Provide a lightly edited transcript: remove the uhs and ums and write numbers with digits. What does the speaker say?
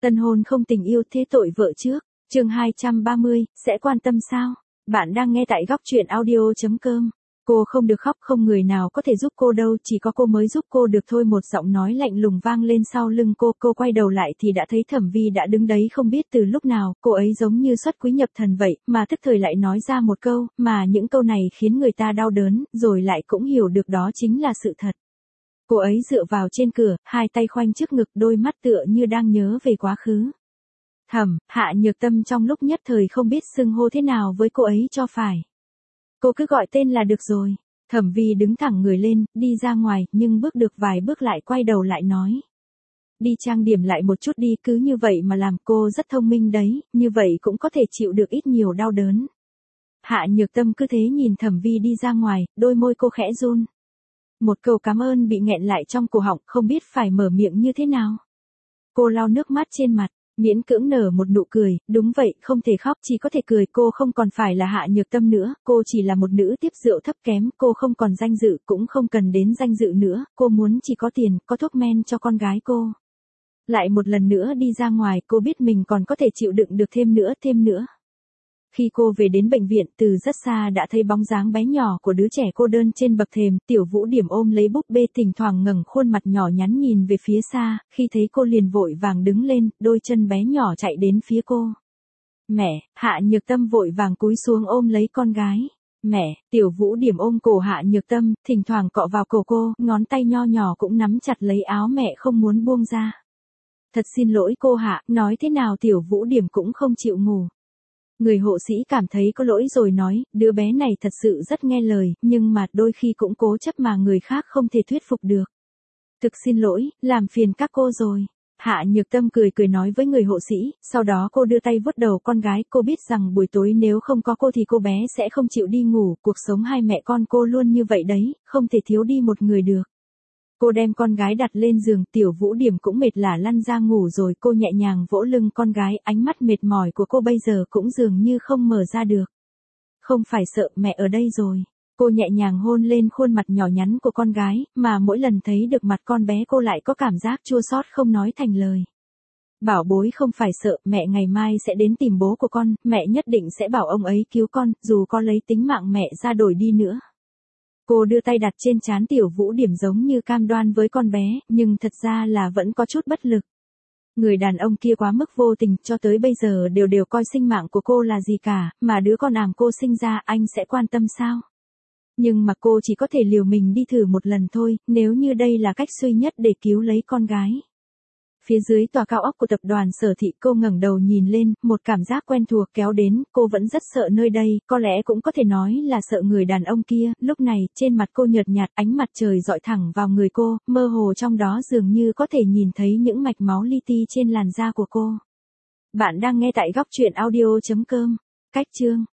Tân hôn không tình yêu thế tội vợ trước. Chương 230, sẽ quan tâm sao? Bạn đang nghe tại góc truyện audio.com. Cô không được khóc, không người nào có thể giúp cô đâu, chỉ có cô mới giúp cô được thôi. Một giọng nói lạnh lùng vang lên sau lưng cô quay đầu lại thì đã thấy Thẩm Vi đã đứng đấy không biết từ lúc nào, cô ấy giống như xuất quý nhập thần vậy, mà tức thời lại nói ra một câu, mà những câu này khiến người ta đau đớn, rồi lại cũng hiểu được đó chính là sự thật. Cô ấy dựa vào trên cửa, hai tay khoanh trước ngực, đôi mắt tựa như đang nhớ về quá khứ. Hạ Nhược Tâm trong lúc nhất thời không biết xưng hô thế nào với cô ấy cho phải. Cô cứ gọi tên là được rồi. Thẩm Vi đứng thẳng người lên, đi ra ngoài, nhưng bước được vài bước lại quay đầu lại nói. Đi trang điểm lại một chút đi, cứ như vậy mà làm, cô rất thông minh đấy, như vậy cũng có thể chịu được ít nhiều đau đớn. Hạ Nhược Tâm cứ thế nhìn Thẩm Vi đi ra ngoài, đôi môi cô khẽ run. Một câu cảm ơn bị nghẹn lại trong cổ họng, không biết phải mở miệng như thế nào. Cô lau nước mắt trên mặt, miễn cưỡng nở một nụ cười, đúng vậy, không thể khóc, chỉ có thể cười. Cô không còn phải là Hạ Nhược Tâm nữa, cô chỉ là một nữ tiếp rượu thấp kém, cô không còn danh dự, cũng không cần đến danh dự nữa, cô muốn chỉ có tiền, có thuốc men cho con gái cô. Lại một lần nữa đi ra ngoài, cô biết mình còn có thể chịu đựng được thêm nữa. Khi cô về đến bệnh viện, từ rất xa đã thấy bóng dáng bé nhỏ của đứa trẻ cô đơn trên bậc thềm. Tiểu Vũ Điểm ôm lấy búp bê, thỉnh thoảng ngẩng khuôn mặt nhỏ nhắn nhìn về phía xa, khi thấy cô liền vội vàng đứng lên, đôi chân bé nhỏ chạy đến phía cô. Mẹ! Hạ Nhược Tâm vội vàng cúi xuống ôm lấy con gái. Mẹ! Tiểu Vũ Điểm ôm cổ Hạ Nhược Tâm, thỉnh thoảng cọ vào cổ cô, ngón tay nho nhỏ cũng nắm chặt lấy áo mẹ không muốn buông ra. Thật xin lỗi cô Hạ, nói thế nào Tiểu Vũ Điểm cũng không chịu ngủ. Người hộ sĩ cảm thấy có lỗi rồi nói, đứa bé này thật sự rất nghe lời, nhưng mà đôi khi cũng cố chấp mà người khác không thể thuyết phục được. Thực xin lỗi, làm phiền các cô rồi. Hạ Nhược Tâm cười nói với người hộ sĩ, sau đó cô đưa tay vuốt đầu con gái, cô biết rằng buổi tối nếu không có cô thì cô bé sẽ không chịu đi ngủ, cuộc sống hai mẹ con cô luôn như vậy đấy, không thể thiếu đi một người được. Cô đem con gái đặt lên giường, Tiểu Vũ Điểm cũng mệt lả lăn ra ngủ rồi, cô nhẹ nhàng vỗ lưng con gái, ánh mắt mệt mỏi của cô bây giờ cũng dường như không mở ra được. Không phải sợ, mẹ ở đây rồi. Cô nhẹ nhàng hôn lên khuôn mặt nhỏ nhắn của con gái, mà mỗi lần thấy được mặt con bé cô lại có cảm giác chua xót không nói thành lời. Bảo bối không phải sợ, mẹ ngày mai sẽ đến tìm bố của con, mẹ nhất định sẽ bảo ông ấy cứu con, dù có lấy tính mạng mẹ ra đổi đi nữa. Cô đưa tay đặt trên trán Tiểu Vũ Điểm giống như cam đoan với con bé, nhưng thật ra là vẫn có chút bất lực. Người đàn ông kia quá mức vô tình, cho tới bây giờ đều coi sinh mạng của cô là gì cả, mà đứa con àm cô sinh ra anh sẽ quan tâm sao? Nhưng mà cô chỉ có thể liều mình đi thử một lần thôi, nếu như đây là cách duy nhất để cứu lấy con gái. Phía dưới tòa cao ốc của tập đoàn Sở Thị, cô ngẩng đầu nhìn lên, một cảm giác quen thuộc kéo đến, cô vẫn rất sợ nơi đây, có lẽ cũng có thể nói là sợ người đàn ông kia. Lúc này, trên mặt cô nhợt nhạt, ánh mặt trời dọi thẳng vào người cô, mơ hồ trong đó dường như có thể nhìn thấy những mạch máu li ti trên làn da của cô. Bạn đang nghe tại góc truyện audio.com. Cách chương